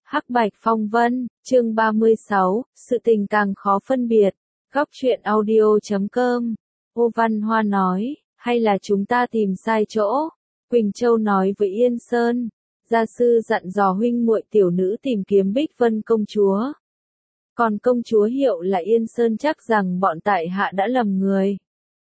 Hắc bạch phong vân, chương 36, sự tình càng khó phân biệt. Góc truyện audio.com. Ô Văn Hoa nói, hay là chúng ta tìm sai chỗ? Quỳnh Châu nói với Yên Sơn, gia sư dặn dò huynh muội tiểu nữ tìm kiếm Bích Vân công chúa. Còn công chúa hiệu là Yên Sơn chắc rằng bọn tại hạ đã lầm người.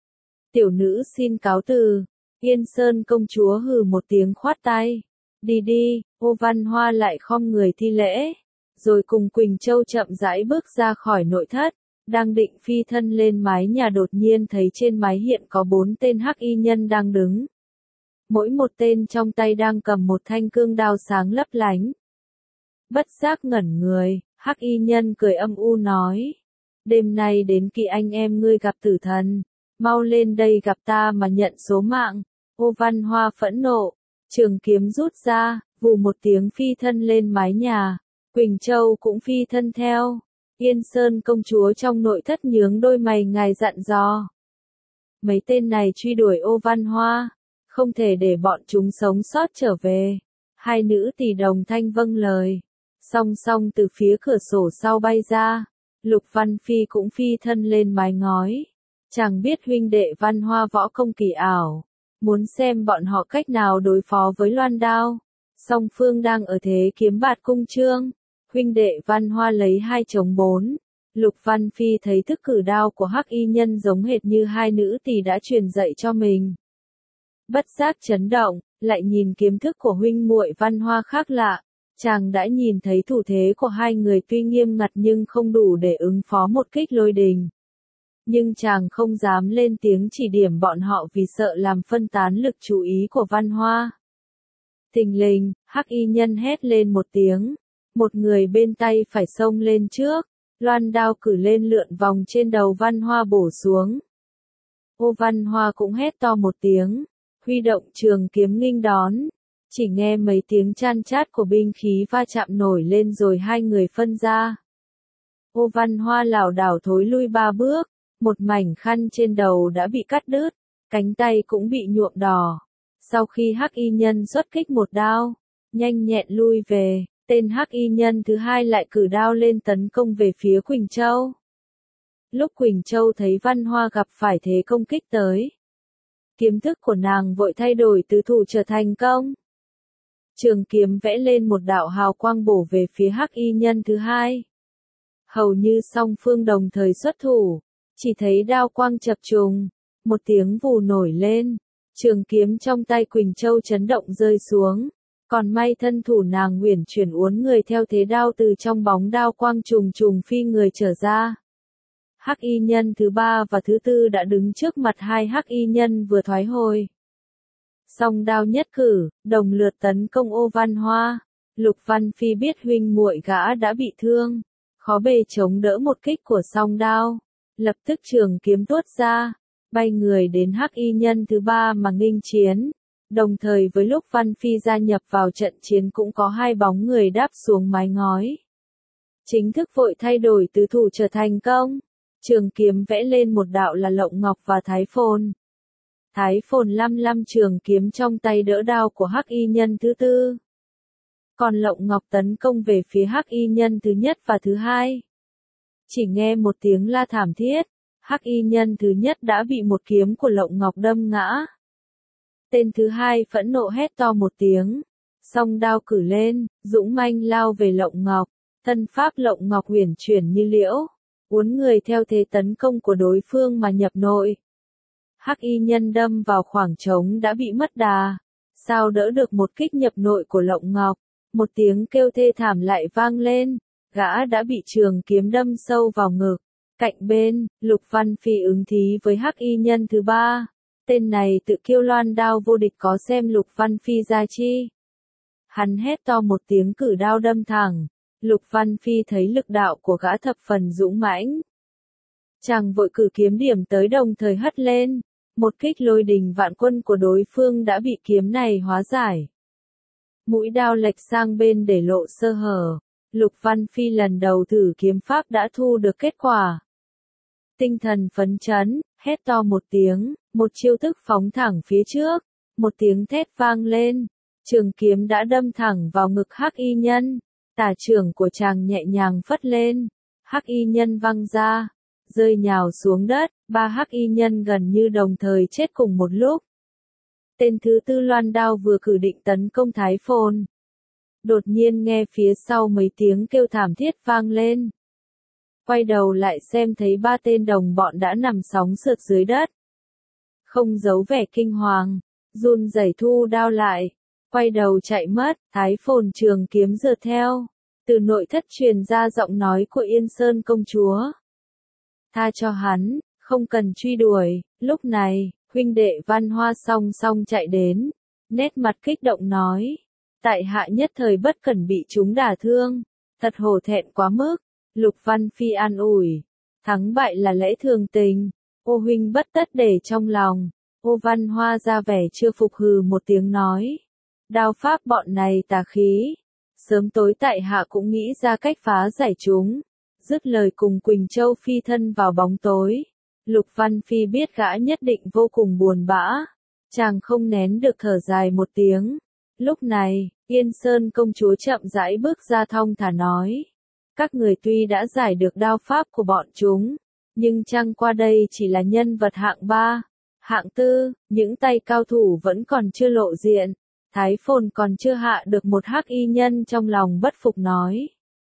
Tiểu nữ xin cáo từ. Yên Sơn công chúa hừ một tiếng khoát tay. Đi đi, Ô Văn Hoa lại khom người thi lễ, rồi cùng Quỳnh Châu chậm rãi bước ra khỏi nội thất, đang định phi thân lên mái nhà đột nhiên thấy trên mái hiện có 4 tên hắc y nhân đang đứng. Mỗi một tên trong tay đang cầm một thanh cương đao sáng lấp lánh. Bất giác ngẩn người, hắc y nhân cười âm u nói, đêm nay đến kỳ anh em ngươi gặp tử thần, mau lên đây gặp ta mà nhận số mạng. Ô Văn Hoa phẫn nộ, trường kiếm rút ra, vù một tiếng phi thân lên mái nhà, Quỳnh Châu cũng phi thân theo. Yên Sơn công chúa trong nội thất nhướng đôi mày ngài dặn dò. Mấy tên này truy đuổi Ô Văn Hoa, không thể để bọn chúng sống sót trở về. Hai nữ tỳ đồng thanh vâng lời, song song từ phía cửa sổ sau bay ra, Lục Văn Phi cũng phi thân lên mái ngói. Chẳng biết huynh đệ Văn Hoa võ công kỳ ảo, muốn xem bọn họ cách nào đối phó với loan đao. Song phương đang ở thế kiếm bạt cung trương, huynh đệ Văn Hoa lấy 2 chống 4. Lục Văn Phi thấy thức cử đao của hắc y nhân giống hệt như hai nữ tỳ đã truyền dạy cho mình. Bất giác chấn động, lại nhìn kiếm thức của huynh muội Văn Hoa khác lạ. Chàng đã nhìn thấy thủ thế của hai người tuy nghiêm ngặt nhưng không đủ để ứng phó một kích lôi đình. Nhưng chàng không dám lên tiếng chỉ điểm bọn họ vì sợ làm phân tán lực chú ý của Văn Hoa. Thình lình, hắc y nhân hét lên một tiếng. Một người bên tay phải xông lên trước, loan đao cử lên lượn vòng trên đầu Văn Hoa bổ xuống. Ô Văn Hoa cũng hét to một tiếng, huy động trường kiếm nghênh đón. Chỉ nghe mấy tiếng chan chát của binh khí va chạm nổi lên rồi hai người phân ra. Ô Văn Hoa lảo đảo thối lui 3 bước, một mảnh khăn trên đầu đã bị cắt đứt, cánh tay cũng bị nhuộm đỏ. Sau khi hắc y nhân xuất kích một đao, nhanh nhẹn lui về, tên hắc y nhân thứ hai lại cử đao lên tấn công về phía Quỳnh Châu. Lúc Quỳnh Châu thấy Văn Hoa gặp phải thế công kích tới, kiếm thức của nàng vội thay đổi từ thủ trở thành công. Trường kiếm vẽ lên một đạo hào quang bổ về phía hắc y nhân thứ hai. Hầu như song phương đồng thời xuất thủ, chỉ thấy đao quang chập trùng, một tiếng vù nổi lên, trường kiếm trong tay Quỳnh Châu chấn động rơi xuống, còn may thân thủ nàng uyển chuyển uốn người theo thế đao từ trong bóng đao quang trùng trùng phi người trở ra. Hắc y nhân thứ 3 và thứ 4 đã đứng trước mặt hai hắc y nhân vừa thoái hồi. Song đao nhất cử, đồng lượt tấn công Ô Văn Hoa. Lục Văn Phi biết huynh muội gã đã bị thương, khó bề chống đỡ một kích của song đao, lập tức trường kiếm tuốt ra, bay người đến hắc y nhân thứ 3 mà nghênh chiến. Đồng thời với lúc Văn Phi gia nhập vào trận chiến cũng có 2 bóng người đáp xuống mái ngói. Chính thức vội thay đổi từ thủ trở thành công. Trường kiếm vẽ lên một đạo là Lộng Ngọc và Thái Phồn. Thái Phồn lăm trường kiếm trong tay đỡ đao của hắc y nhân thứ 4. Còn Lộng Ngọc tấn công về phía hắc y nhân thứ nhất và thứ 2. Chỉ nghe một tiếng la thảm thiết, hắc y nhân thứ nhất đã bị một kiếm của Lộng Ngọc đâm ngã. Tên thứ 2 phẫn nộ hét to một tiếng, song đao cử lên, dũng manh lao về Lộng Ngọc, thân pháp Lộng Ngọc uyển chuyển như liễu, uốn người theo thế tấn công của đối phương mà nhập nội. Hắc y nhân đâm vào khoảng trống đã bị mất đà, sao đỡ được một kích nhập nội của Lộng Ngọc, một tiếng kêu thê thảm lại vang lên, gã đã bị trường kiếm đâm sâu vào ngực. Cạnh bên, Lục Văn Phi ứng thí với hắc y nhân thứ 3. Tên này tự kiêu loan đao vô địch có xem Lục Văn Phi ra chi. Hắn hét to một tiếng cử đao đâm thẳng. Lục Văn Phi thấy lực đạo của gã thập phần dũng mãnh. Chàng vội cử kiếm điểm tới đồng thời hất lên. Một kích lôi đình vạn quân của đối phương đã bị kiếm này hóa giải. Mũi đao lệch sang bên để lộ sơ hở. Lục Văn Phi lần đầu thử kiếm pháp đã thu được kết quả. Tinh thần phấn chấn, hét to một tiếng, một chiêu thức phóng thẳng phía trước, một tiếng thét vang lên, trường kiếm đã đâm thẳng vào ngực hắc y nhân, Tả trưởng của chàng nhẹ nhàng phất lên, hắc y nhân văng ra, rơi nhào xuống đất, ba hắc y nhân gần như đồng thời chết cùng một lúc. Tên thứ tư loan đao vừa cử định tấn công Thái Phồn. Đột nhiên nghe phía sau mấy tiếng kêu thảm thiết vang lên. Quay đầu lại xem thấy ba tên đồng bọn đã nằm sóng sượt dưới đất. Không giấu vẻ kinh hoàng, run rẩy thu đao lại, quay đầu chạy mất, Thái Phồn trường kiếm rượt theo. Từ nội thất truyền ra giọng nói của Yên Sơn công chúa. Tha cho hắn, không cần truy đuổi. Lúc này, huynh đệ Văn Hoa song song chạy đến, nét mặt kích động nói. Tại hạ nhất thời bất cẩn bị chúng đả thương, thật hổ thẹn quá mức. Lục Văn Phi an ủi, thắng bại là lẽ thường tình, ô huynh bất tất để trong lòng. Ô Văn Hoa ra vẻ chưa phục hừ một tiếng nói. Đao pháp bọn này tà khí. Sớm tối tại hạ cũng nghĩ ra cách phá giải chúng. Dứt lời cùng Quỳnh Châu phi thân vào bóng tối. Lục Văn Phi biết gã nhất định vô cùng buồn bã. Chàng không nén được thở dài một tiếng. Lúc này, Yên Sơn công chúa chậm rãi bước ra thong thả nói. Các người tuy đã giải được đao pháp của bọn chúng, nhưng chăng qua đây chỉ là nhân vật hạng 3, hạng 4, những tay cao thủ vẫn còn chưa lộ diện. Thái Phồn còn chưa hạ được một hắc y nhân trong lòng bất phục nói.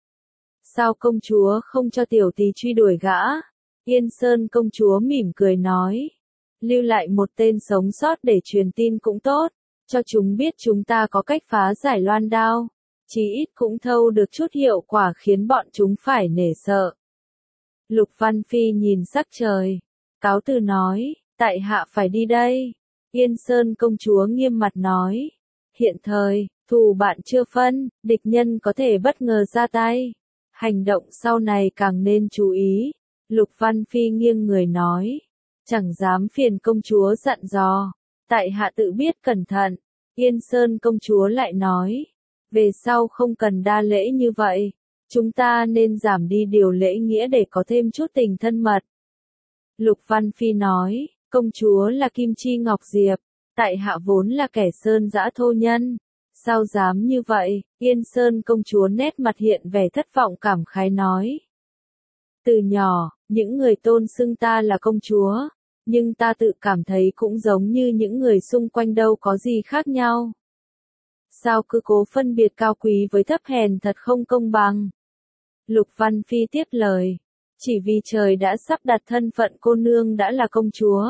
Sao công chúa không cho tiểu tỳ truy đuổi gã? Yên Sơn công chúa mỉm cười nói. Lưu lại một tên sống sót để truyền tin cũng tốt, cho chúng biết chúng ta có cách phá giải loan đao. Chí ít cũng thâu được chút hiệu quả khiến bọn chúng phải nể sợ. Lục Văn Phi nhìn sắc trời, cáo từ nói, tại hạ phải đi đây. Yên Sơn công chúa nghiêm mặt nói. Hiện thời, thù bạn chưa phân, địch nhân có thể bất ngờ ra tay. Hành động sau này càng nên chú ý. Lục Văn Phi nghiêng người nói. Chẳng dám phiền công chúa dặn dò. Tại hạ tự biết cẩn thận. Yên Sơn công chúa lại nói. Về sau không cần đa lễ như vậy. Chúng ta nên giảm đi điều lễ nghĩa để có thêm chút tình thân mật. Lục Văn Phi nói. Công chúa là Kim Chi Ngọc Diệp. Tại hạ vốn là kẻ sơn dã thô nhân. Sao dám như vậy? Yên Sơn công chúa nét mặt hiện vẻ thất vọng cảm khái nói. Từ nhỏ, những người tôn xưng ta là công chúa. Nhưng ta tự cảm thấy cũng giống như những người xung quanh đâu có gì khác nhau. Sao cứ cố phân biệt cao quý với thấp hèn thật không công bằng. Lục Văn Phi tiếp lời. Chỉ vì trời đã sắp đặt thân phận cô nương đã là công chúa.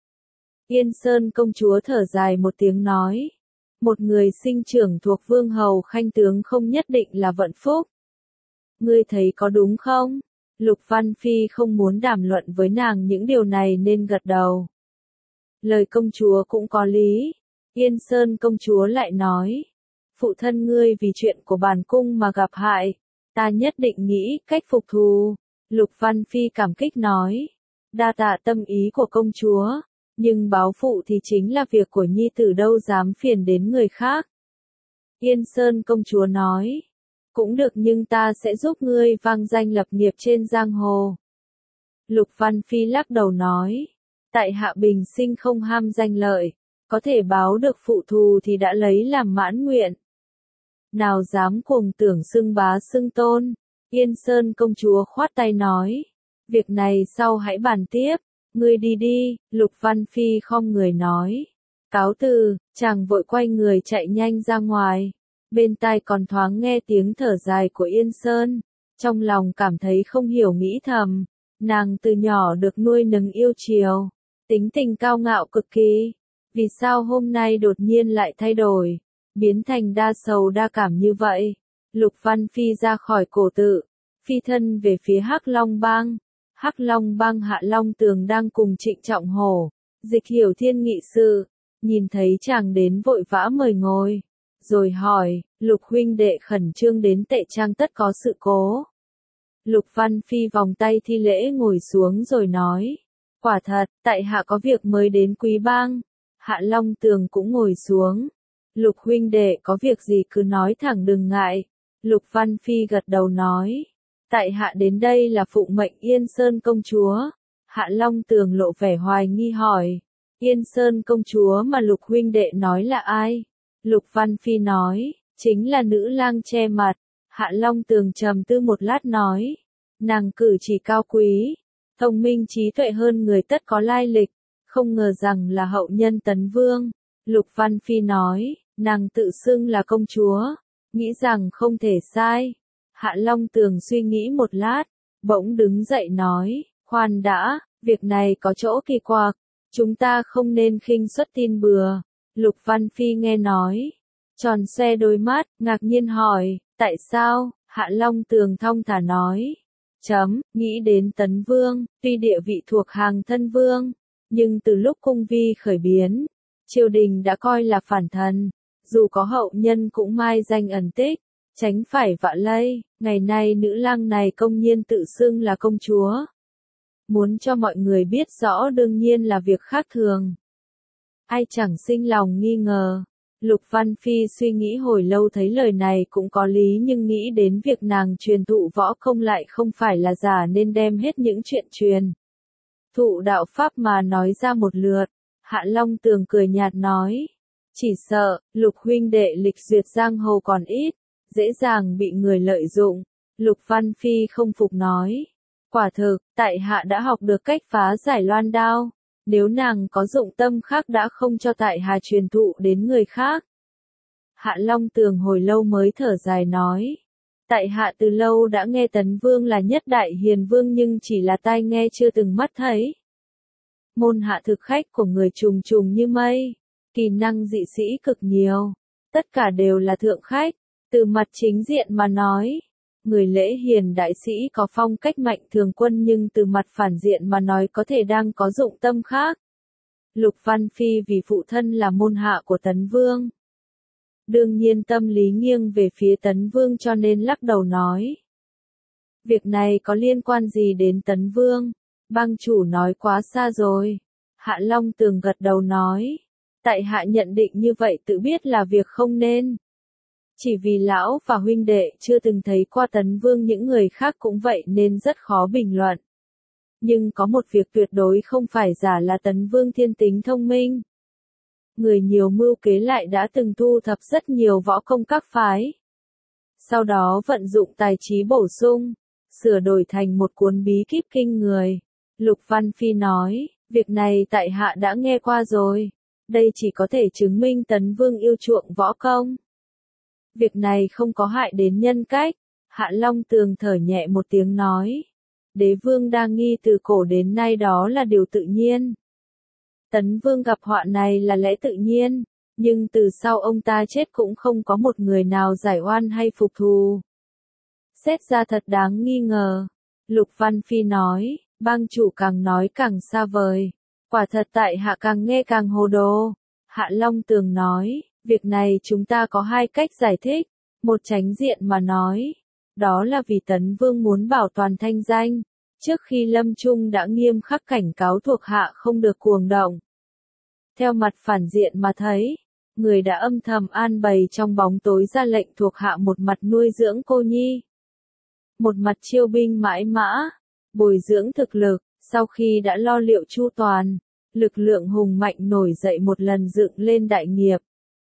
Yên Sơn công chúa thở dài một tiếng nói. Một người sinh trưởng thuộc vương hầu khanh tướng không nhất định là vận phúc. Ngươi thấy có đúng không? Lục Văn Phi không muốn đàm luận với nàng những điều này nên gật đầu. Lời công chúa cũng có lý. Yên Sơn công chúa lại nói. Phụ thân ngươi vì chuyện của bản cung mà gặp hại. Ta nhất định nghĩ cách phục thù. Lục Văn Phi cảm kích nói. Đa tạ tâm ý của công chúa. Nhưng báo phụ thì chính là việc của nhi tử đâu dám phiền đến người khác. Yên Sơn công chúa nói. Cũng được nhưng ta sẽ giúp ngươi vang danh lập nghiệp trên giang hồ. Lục Văn Phi lắc đầu nói. Tại hạ bình sinh không ham danh lợi. Có thể báo được phụ thù thì đã lấy làm mãn nguyện. Nào dám cuồng tưởng xưng bá xưng tôn. Yên Sơn công chúa khoát tay nói. Việc này sau hãy bàn tiếp. Ngươi đi đi, Lục Văn Phi khom người nói. Cáo từ, chàng vội quay người chạy nhanh ra ngoài. Bên tai còn thoáng nghe tiếng thở dài của Yên Sơn. Trong lòng cảm thấy không hiểu nghĩ thầm. Nàng từ nhỏ được nuôi nấng yêu chiều. Tính tình cao ngạo cực kỳ. Vì sao hôm nay đột nhiên lại thay đổi? Biến thành đa sầu đa cảm như vậy. Lục Văn Phi ra khỏi cổ tự. Phi thân về phía Hắc Long Bang. Hắc Long Bang Hạ Long Tường đang cùng Trịnh Trọng Hổ, Dịch Hiểu Thiên nghị sự, nhìn thấy chàng đến vội vã mời ngồi, rồi hỏi, Lục huynh đệ khẩn trương đến Tệ Trang tất có sự cố. Lục Văn Phi vòng tay thi lễ ngồi xuống rồi nói, quả thật, tại hạ có việc mới đến Quý Bang. Hạ Long Tường cũng ngồi xuống. Lục huynh đệ có việc gì cứ nói thẳng đừng ngại. Lục Văn Phi gật đầu nói. Tại hạ đến đây là phụng mệnh Yên Sơn công chúa. Hạ Long Tường lộ vẻ hoài nghi hỏi. Yên Sơn công chúa mà Lục huynh đệ nói là ai? Lục Văn Phi nói, chính là nữ lang che mặt. Hạ Long Tường trầm tư một lát nói. Nàng cử chỉ cao quý, thông minh trí tuệ hơn người tất có lai lịch, không ngờ rằng là hậu nhân Tấn Vương. Lục Văn Phi nói, nàng tự xưng là công chúa, nghĩ rằng không thể sai. Hạ Long Tường suy nghĩ một lát, bỗng đứng dậy nói, khoan đã, việc này có chỗ kỳ quặc, chúng ta không nên khinh suất tin bừa. Lục Văn Phi nghe nói, tròn xoe đôi mắt, ngạc nhiên hỏi, tại sao? Hạ Long Tường thong thả nói, nghĩ đến Tấn Vương, tuy địa vị thuộc hàng thân vương, nhưng từ lúc cung vi khởi biến, triều đình đã coi là phản thần, dù có hậu nhân cũng mai danh ẩn tích, tránh phải vạ lây. Ngày nay nữ lang này công nhiên tự xưng là công chúa, muốn cho mọi người biết rõ đương nhiên là việc khác thường. Ai chẳng sinh lòng nghi ngờ. Lục Văn Phi suy nghĩ hồi lâu thấy lời này cũng có lý, nhưng nghĩ đến việc nàng truyền thụ võ công lại không phải là giả nên đem hết những chuyện truyền thụ đạo pháp mà nói ra một lượt. Hạ Long Tường cười nhạt nói, chỉ sợ Lục huynh đệ lịch duyệt giang hồ còn ít, dễ dàng bị người lợi dụng. Lục Văn Phi không phục nói, quả thực, tại hạ đã học được cách phá giải loan đao, nếu nàng có dụng tâm khác đã không cho tại hạ truyền thụ đến người khác. Hạ Long Tường hồi lâu mới thở dài nói, tại hạ từ lâu đã nghe Tấn Vương là nhất đại hiền vương nhưng chỉ là tai nghe chưa từng mắt thấy. Môn hạ thực khách của người trùng trùng như mây, kỳ năng dị sĩ cực nhiều, tất cả đều là thượng khách. Từ mặt chính diện mà nói, người lễ hiền đại sĩ có phong cách mạnh thường quân, nhưng từ mặt phản diện mà nói có thể đang có dụng tâm khác. Lục Văn Phi vì phụ thân là môn hạ của Tấn Vương, đương nhiên tâm lý nghiêng về phía Tấn Vương cho nên lắc đầu nói, việc này có liên quan gì đến Tấn Vương? Bang chủ nói quá xa rồi. Hạ Long Tường gật đầu nói, tại hạ nhận định như vậy tự biết là việc không nên. Chỉ vì lão và huynh đệ chưa từng thấy qua Tấn Vương, những người khác cũng vậy nên rất khó bình luận. Nhưng có một việc tuyệt đối không phải giả là Tấn Vương thiên tính thông minh. Người nhiều mưu kế lại đã từng thu thập rất nhiều võ công các phái. Sau đó vận dụng tài trí bổ sung, sửa đổi thành một cuốn bí kíp kinh người. Lục Văn Phi nói, việc này tại hạ đã nghe qua rồi. Đây chỉ có thể chứng minh Tấn Vương yêu chuộng võ công. Việc này không có hại đến nhân cách. Hạ Long Tường thở nhẹ một tiếng nói, đế vương đa nghi từ cổ đến nay đó là điều tự nhiên. Tấn Vương gặp họa này là lẽ tự nhiên, nhưng từ sau ông ta chết cũng không có một người nào giải oan hay phục thù. Xét ra thật đáng nghi ngờ. Lục Văn Phi nói, bang chủ càng nói càng xa vời. Quả thật tại hạ càng nghe càng hồ đồ. Hạ Long Tường nói, việc này chúng ta có hai cách giải thích. Một chánh diện mà nói, đó là vì Tấn Vương muốn bảo toàn thanh danh. Trước khi lâm chung đã nghiêm khắc cảnh cáo thuộc hạ không được cuồng động. Theo mặt phản diện mà thấy, người đã âm thầm an bày trong bóng tối ra lệnh thuộc hạ một mặt nuôi dưỡng cô nhi, một mặt chiêu binh mãi mã, bồi dưỡng thực lực. Sau khi đã lo liệu chu toàn, lực lượng hùng mạnh nổi dậy một lần dựng lên đại nghiệp.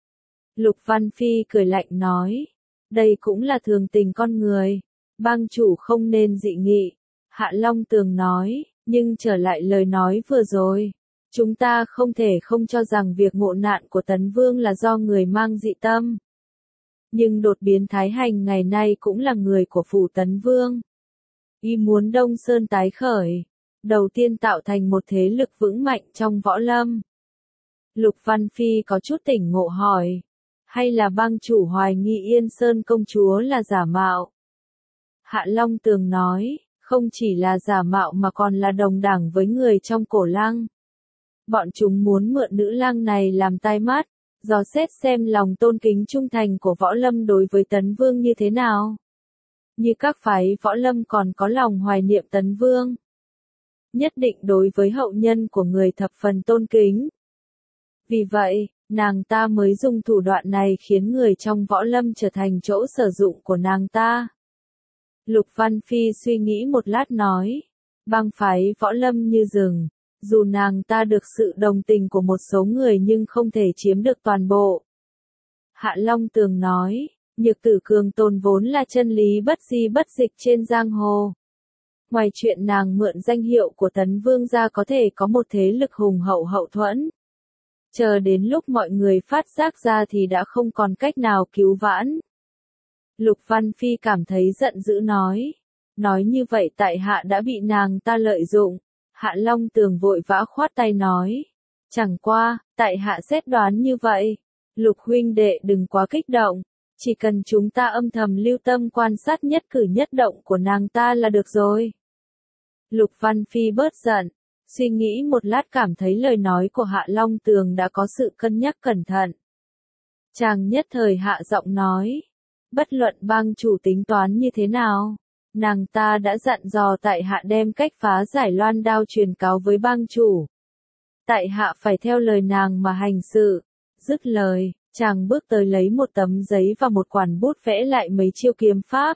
Lục Văn Phi cười lạnh nói, đây cũng là thường tình con người, bang chủ không nên dị nghị. Hạ Long Tường nói, nhưng trở lại lời nói vừa rồi, chúng ta không thể không cho rằng việc ngộ nạn của Tấn Vương là do người mang dị tâm. Nhưng đột biến Thái Hành ngày nay cũng là người của phủ Tấn Vương. Y muốn Đông Sơn tái khởi, đầu tiên tạo thành một thế lực vững mạnh trong võ lâm. Lục Văn Phi có chút tỉnh ngộ hỏi, hay là bang chủ hoài nghi Yên Sơn công chúa là giả mạo? Hạ Long Tường nói, không chỉ là giả mạo mà còn là đồng đảng với người trong Cổ Lăng. Bọn chúng muốn mượn nữ lang này làm tai mắt, dò xét xem lòng tôn kính trung thành của võ lâm đối với Tấn Vương như thế nào. Như các phái võ lâm còn có lòng hoài niệm Tấn Vương, nhất định đối với hậu nhân của người thập phần tôn kính. Vì vậy, nàng ta mới dùng thủ đoạn này khiến người trong võ lâm trở thành chỗ sử dụng của nàng ta. Lục Văn Phi suy nghĩ một lát nói, bang phái võ lâm như rừng, dù nàng ta được sự đồng tình của một số người nhưng không thể chiếm được toàn bộ. Hạ Long Tường nói, Nhược tử cường tồn vốn là chân lý bất di bất dịch trên giang hồ. Ngoài chuyện nàng mượn danh hiệu của Tấn Vương ra có thể có một thế lực hùng hậu hậu thuẫn. Chờ đến lúc mọi người phát giác ra thì đã không còn cách nào cứu vãn. Lục Văn Phi cảm thấy giận dữ nói. Nói như vậy tại hạ đã bị nàng ta lợi dụng. Hạ Long Tường vội vã khoát tay nói. Chẳng qua, tại hạ xét đoán như vậy. Lục huynh đệ đừng quá kích động. Chỉ cần chúng ta âm thầm lưu tâm quan sát nhất cử nhất động của nàng ta là được rồi. Lục Văn Phi bớt giận. Suy nghĩ một lát cảm thấy lời nói của Hạ Long Tường đã có sự cân nhắc cẩn thận. Chàng nhất thời hạ giọng nói. Bất luận bang chủ tính toán như thế nào, nàng ta đã dặn dò tại hạ đem cách phá giải loan đao truyền cáo với bang chủ. Tại hạ phải theo lời nàng mà hành sự. Dứt lời, chàng bước tới lấy một tấm giấy và một quản bút vẽ lại mấy chiêu kiếm pháp.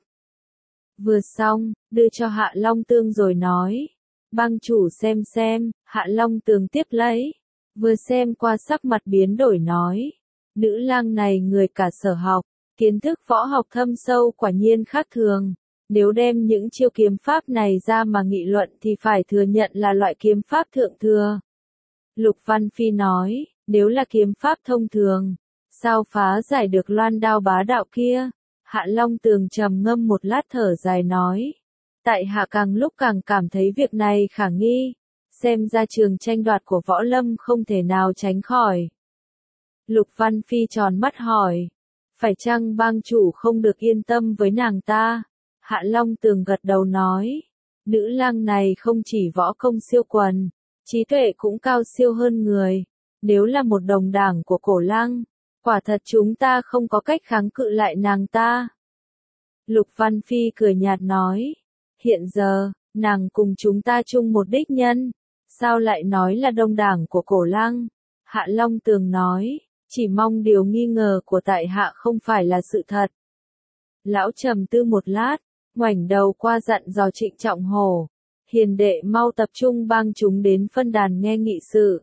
Vừa xong, đưa cho Hạ Long Tường rồi nói. Bang chủ xem, Hạ Long Tường tiếp lấy. Vừa xem qua sắc mặt biến đổi nói. Nữ lang này người cả sở học, kiến thức võ học thâm sâu quả nhiên khác thường. Nếu đem những chiêu kiếm pháp này ra mà nghị luận thì phải thừa nhận là loại kiếm pháp thượng thừa. Lục Văn Phi nói, nếu là kiếm pháp thông thường, sao phá giải được loan đao bá đạo kia? Hạ Long Tường trầm ngâm một lát thở dài nói. Tại hạ càng lúc càng cảm thấy việc này khả nghi. Xem ra trường tranh đoạt của võ lâm không thể nào tránh khỏi. Lục Văn Phi tròn mắt hỏi. Phải chăng bang chủ không được yên tâm với nàng ta? Hạ Long Tường gật đầu nói. Nữ lang này không chỉ võ công siêu quần, trí tuệ cũng cao siêu hơn người. Nếu là một đồng đảng của cổ lang, quả thật chúng ta không có cách kháng cự lại nàng ta. Lục Văn Phi cười nhạt nói. Hiện giờ, nàng cùng chúng ta chung một đích nhân. Sao lại nói là đông đảng của cổ lang? Hạ Long Tường nói. Chỉ mong điều nghi ngờ của tại hạ không phải là sự thật. Lão trầm tư một lát, ngoảnh đầu qua dặn dò Trịnh Trọng Hổ. Hiền đệ mau tập trung bang chúng đến phân đàn nghe nghị sự.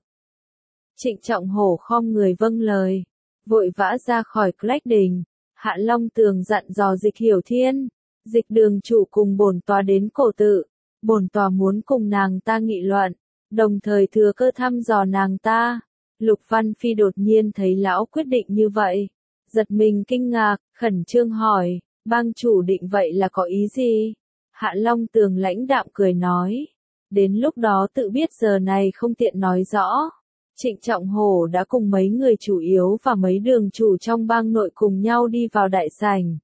Trịnh Trọng Hổ khom người vâng lời, vội vã ra khỏi Lách Đình. Hạ Long Tường dặn dò Dịch Hiểu Thiên, Dịch đường chủ cùng bổn tòa đến cổ tự. Bổn tòa muốn cùng nàng ta nghị luận, đồng thời thừa cơ thăm dò nàng ta. Lục Văn Phi đột nhiên thấy lão quyết định như vậy, giật mình kinh ngạc, khẩn trương hỏi, bang chủ định vậy là có ý gì? Hạ Long Tường lãnh đạm cười nói, đến lúc đó tự biết giờ này không tiện nói rõ. Trịnh Trọng Hổ đã cùng mấy người chủ yếu và mấy đường chủ trong bang nội cùng nhau đi vào đại sảnh.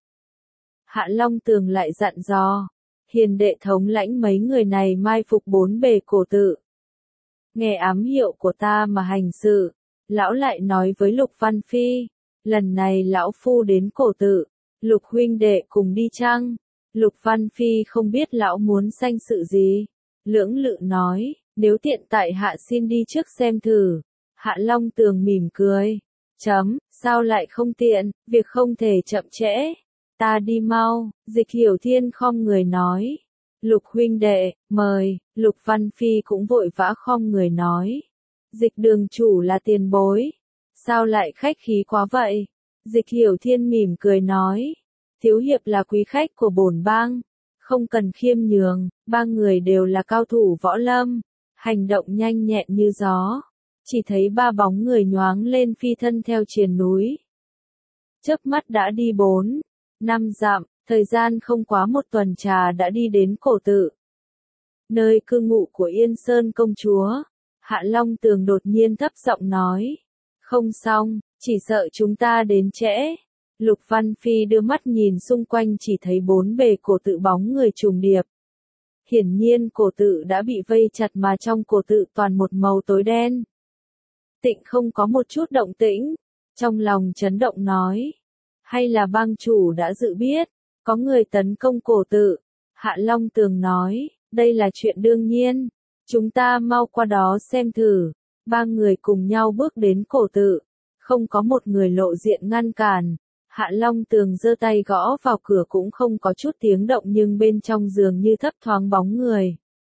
Hạ Long Tường lại dặn dò, hiền đệ thống lãnh mấy người này mai phục bốn bề cổ tự. Nghe ám hiệu của ta mà hành sự. Lão lại nói với Lục Văn Phi, lần này lão phu đến cổ tự, Lục huynh đệ cùng đi chăng? Lục Văn Phi không biết lão muốn sanh sự gì. Lưỡng lự nói, nếu tiện tại hạ xin đi trước xem thử. Hạ Long Tường mỉm cười. Sao lại không tiện, việc không thể chậm trễ. Ta đi mau, Dịch Hiểu Thiên khom người nói. Lục huynh đệ, mời, Lục Văn Phi cũng vội vã khom người nói. Dịch đường chủ là tiền bối. Sao lại khách khí quá vậy? Dịch Hiểu Thiên mỉm cười nói. Thiếu hiệp là quý khách của bổn bang. Không cần khiêm nhường, ba người đều là cao thủ võ lâm. Hành động nhanh nhẹn như gió. Chỉ thấy ba bóng người nhoáng lên phi thân theo triền núi. Chớp mắt đã đi 4-5 dặm, thời gian không quá một tuần trà đã đi đến cổ tự. Nơi cư ngụ của Yên Sơn công chúa. Hạ Long Tường đột nhiên thấp giọng nói. Không xong, chỉ sợ chúng ta đến trễ. Lục Văn Phi đưa mắt nhìn xung quanh chỉ thấy bốn bề cổ tự bóng người trùng điệp. Hiển nhiên cổ tự đã bị vây chặt mà trong cổ tự toàn một màu tối đen. Tịnh không có một chút động tĩnh. Trong lòng chấn động nói. Hay là bang chủ đã dự biết, có người tấn công cổ tự. Hạ Long Tường nói, đây là chuyện đương nhiên. Chúng ta mau qua đó xem thử. Ba người cùng nhau bước đến cổ tự. Không có một người lộ diện ngăn cản. Hạ Long Tường giơ tay gõ vào cửa cũng không có chút tiếng động nhưng bên trong giường như thấp thoáng bóng người.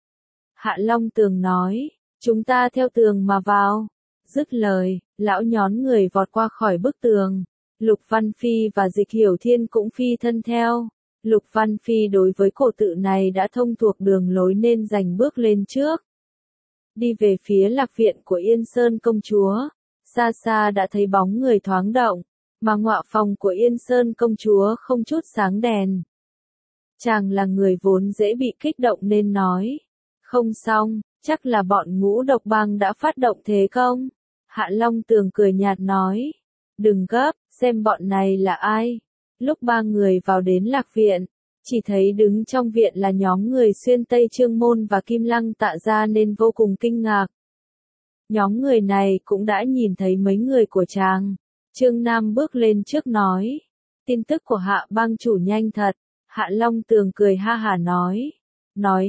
Hạ Long Tường nói, chúng ta theo tường mà vào. Dứt lời, lão nhón người vọt qua khỏi bức tường. Lục Văn Phi và Dịch Hiểu Thiên cũng phi thân theo. Lục Văn Phi đối với cổ tự này đã thông thuộc đường lối nên giành bước lên trước. Đi về phía lạc viện của Yên Sơn công chúa, xa xa đã thấy bóng người thoáng động, mà ngọa phòng của Yên Sơn công chúa không chút sáng đèn. Chàng là người vốn dễ bị kích động nên nói, không xong, chắc là bọn Ngũ Độc Bang đã phát động thế công. Hạ Long Tường cười nhạt nói, đừng gấp, xem bọn này là ai. Lúc ba người vào đến lạc viện, chỉ thấy đứng trong viện là nhóm người Xuyên Tây Trương Môn và Kim Lăng Tạ Gia nên vô cùng kinh ngạc. Nhóm người này cũng đã nhìn thấy mấy người của chàng. Trương Nam bước lên trước nói, tin tức của Hạ bang chủ nhanh thật. Hạ Long Tường cười ha hả nói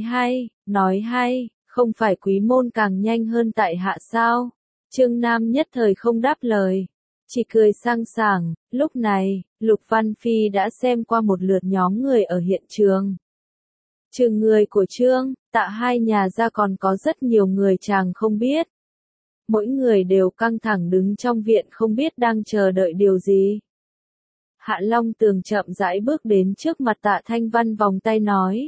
hay, không phải Quý Môn càng nhanh hơn tại Hạ sao? Trương Nam nhất thời không đáp lời, chỉ cười sang sảng. Lúc này, Lục Văn Phi đã xem qua một lượt nhóm người ở hiện trường. Trừ người của Trương, Tạ hai nhà ra còn có rất nhiều người chàng không biết. Mỗi người đều căng thẳng đứng trong viện không biết đang chờ đợi điều gì. Hạ Long Tường chậm rãi bước đến trước mặt Tạ Thanh Văn vòng tay nói.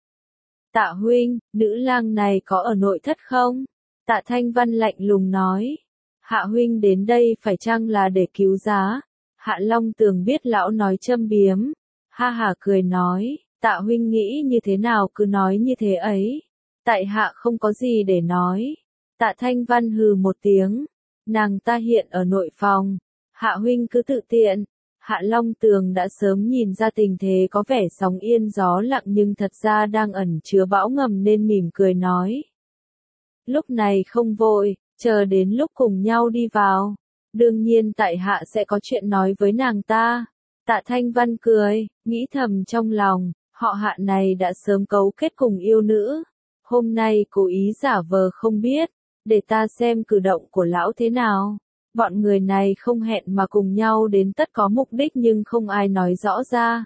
Tạ huynh, nữ lang này có ở nội thất không? Tạ Thanh Văn lạnh lùng nói. Hạ huynh đến đây phải chăng là để cứu giá? Hạ Long Tường biết lão nói châm biếm. Ha hả cười nói, Tạ huynh nghĩ như thế nào cứ nói như thế ấy. Tại hạ không có gì để nói. Tạ Thanh Văn hừ một tiếng. Nàng ta hiện ở nội phòng. Hạ huynh cứ tự tiện. Hạ Long Tường đã sớm nhìn ra tình thế có vẻ sóng yên gió lặng nhưng thật ra đang ẩn chứa bão ngầm nên mỉm cười nói. Lúc này không vội, chờ đến lúc cùng nhau đi vào. Đương nhiên tại hạ sẽ có chuyện nói với nàng ta. Tạ Thanh Văn cười, nghĩ thầm trong lòng, họ Hạ này đã sớm cấu kết cùng yêu nữ. Hôm nay cố ý giả vờ không biết, để ta xem cử động của lão thế nào. Bọn người này không hẹn mà cùng nhau đến tất có mục đích nhưng không ai nói rõ ra.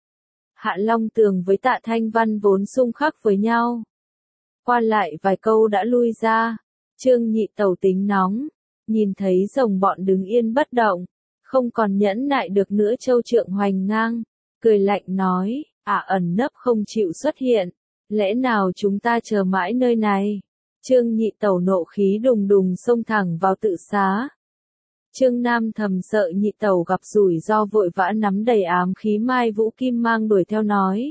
Hạ Long Tường với Tạ Thanh Văn vốn xung khắc với nhau. Qua lại vài câu đã lui ra. Trương Nhị Tẩu tính nóng, nhìn thấy rồng bọn đứng yên bất động, không còn nhẫn nại được nữa Châu Trượng hoành ngang, cười lạnh nói, ẩn nấp không chịu xuất hiện, lẽ nào chúng ta chờ mãi nơi này? Trương Nhị Tẩu nộ khí đùng đùng xông thẳng vào tự xá. Trương Nam thầm sợ Nhị Tẩu gặp rủi ro vội vã nắm đầy ám khí Mai Vũ Kim Mang đuổi theo nói.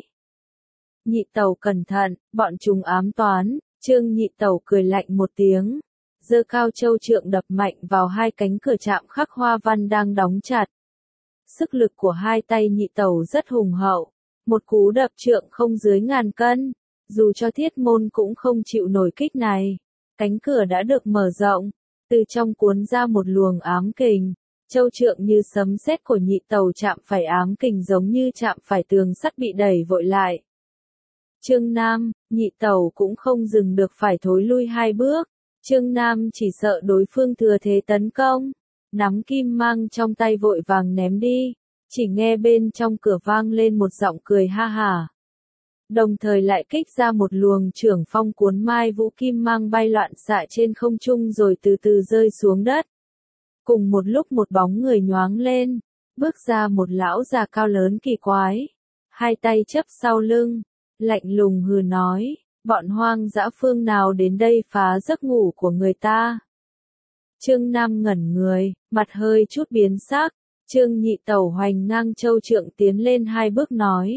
Nhị Tẩu cẩn thận, bọn chúng ám toán. Trương Nhị Tẩu cười lạnh một tiếng, giơ cao châu trượng đập mạnh vào hai cánh cửa chạm khắc hoa văn đang đóng chặt. Sức lực của hai tay Nhị Tẩu rất hùng hậu, một cú đập trượng không dưới 1000 cân, dù cho Thiết Môn cũng không chịu nổi kích này. Cánh cửa đã được mở rộng, từ trong cuốn ra một luồng ám kình, châu trượng như sấm sét của Nhị Tẩu chạm phải ám kình giống như chạm phải tường sắt bị đẩy vội lại. Trương Nam, Nhị Tẩu cũng không dừng được phải thối lui 2 bước. Trương Nam chỉ sợ đối phương thừa thế tấn công, nắm kim mang trong tay vội vàng ném đi, chỉ nghe bên trong cửa vang lên một giọng cười ha hả. Đồng thời lại kích ra một luồng trưởng phong cuốn Mai Vũ Kim Mang bay loạn xạ trên không trung rồi từ từ rơi xuống đất. Cùng một lúc một bóng người nhoáng lên, bước ra một lão già cao lớn kỳ quái, hai tay chấp sau lưng, lạnh lùng hừ nói, bọn hoang dã phương nào đến đây phá giấc ngủ của người ta. Trương Nam ngẩn người, mặt hơi chút biến sắc, Trương Nhị Tẩu hoành ngang châu trượng tiến lên 2 bước nói.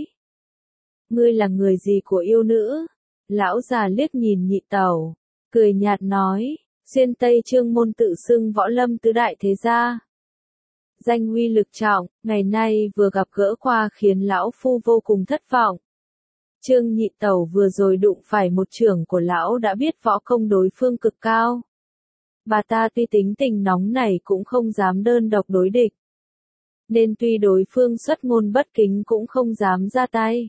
Ngươi là người gì của yêu nữ? Lão già liếc nhìn Nhị Tẩu, cười nhạt nói, Xuyên Tây Trương Môn tự xưng võ lâm tứ đại thế gia. Danh uy lực trọng, ngày nay vừa gặp gỡ qua khiến lão phu vô cùng thất vọng. Trương Nhị Tẩu vừa rồi đụng phải một trưởng của lão đã biết võ công đối phương cực cao. Bà ta tuy tính tình nóng này cũng không dám đơn độc đối địch. Nên tuy đối phương xuất ngôn bất kính cũng không dám ra tay.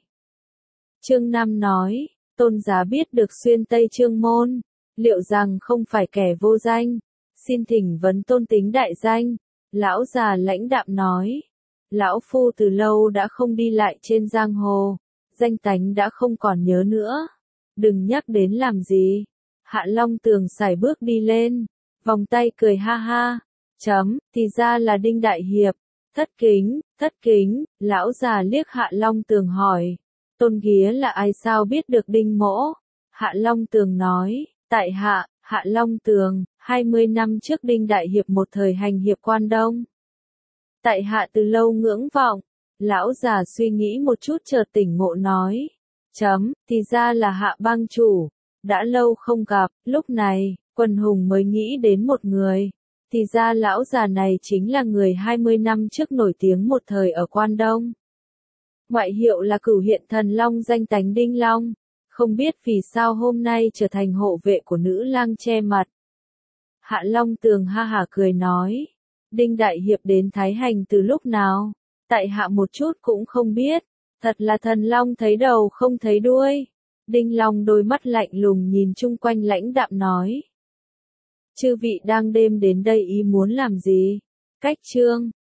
Trương Nam nói, tôn giá biết được Xuyên Tây Trương Môn, liệu rằng không phải kẻ vô danh, xin thỉnh vấn tôn tính đại danh. Lão già lãnh đạm nói, lão phu từ lâu đã không đi lại trên giang hồ, danh tánh đã không còn nhớ nữa, đừng nhắc đến làm gì. Hạ Long Tường sải bước đi lên, vòng tay cười ha ha, thì ra là Đinh Đại Hiệp, Thất kính, lão già liếc Hạ Long Tường hỏi. Tôn Ghía là ai sao biết được Đinh Mỗ? Hạ Long Tường nói, tại hạ, Hạ Long Tường, 20 năm trước Đinh Đại Hiệp một thời hành hiệp quan Đông. Tại hạ từ lâu ngưỡng vọng, lão già suy nghĩ một chút chợt tỉnh ngộ nói. Thì ra là Hạ bang chủ, đã lâu không gặp, lúc này, Quần Hùng mới nghĩ đến một người. Thì ra lão già này chính là người 20 năm trước nổi tiếng một thời ở quan Đông. Ngoại hiệu là Cửu Hiện Thần Long danh tánh Đinh Long, không biết vì sao hôm nay trở thành hộ vệ của nữ lang che mặt. Hạ Long Tường ha hả cười nói, Đinh Đại Hiệp đến Thái Hành từ lúc nào? Tại hạ một chút cũng không biết, thật là thần long thấy đầu không thấy đuôi. Đinh Long đôi mắt lạnh lùng nhìn chung quanh lãnh đạm nói. Chư vị đang đêm đến đây ý muốn làm gì? Cách chương